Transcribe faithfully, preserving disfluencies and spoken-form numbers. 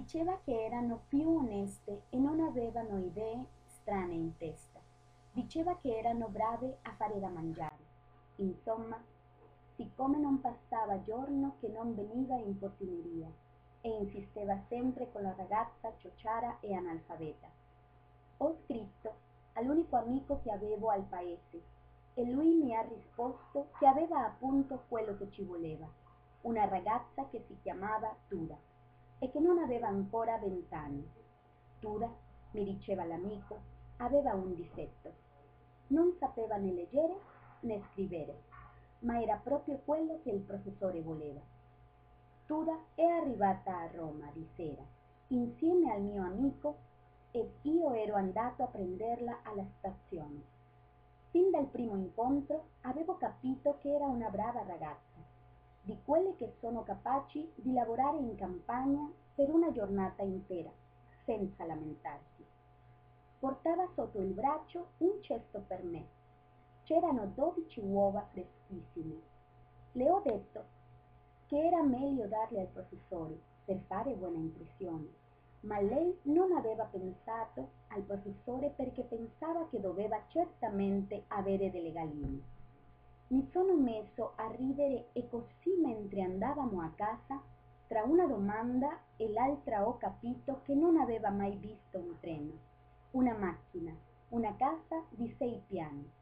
Diceva che erano più oneste e non avevano idee strane in testa. Diceva che erano brave a fare da mangiare. Insomma, siccome non passava giorno che non veniva in portineria e insisteva sempre con la ragazza ciociara e analfabeta. Ho scritto all'unico amico che avevo al paese e lui mi ha risposto che aveva appunto quello che ci voleva, una ragazza che si chiamava Tura e che non aveva ancora vent'anni. Tura, mi diceva l'amico, aveva un difetto. Non sapeva né leggere né scrivere, ma era proprio quello che il professore voleva. Tura è arrivata a Roma di sera, insieme al mio amico, ed io ero andato a prenderla alla stazione. Fin dal primo incontro avevo capito che era una brava ragazza, di quelle che sono capaci di lavorare in campagna per una giornata intera, senza lamentarsi. Portava sotto il braccio un cesto per me. C'erano dodici uova freschissime. Le ho detto che era meglio darle al professore per fare buona impressione, ma lei non aveva pensato al professore perché pensava che doveva certamente avere delle galline. Mi sono messo a ridere e così mentre andavamo a casa, tra una domanda e l'altra ho capito che non aveva mai visto un treno, una macchina, una casa di sei piani,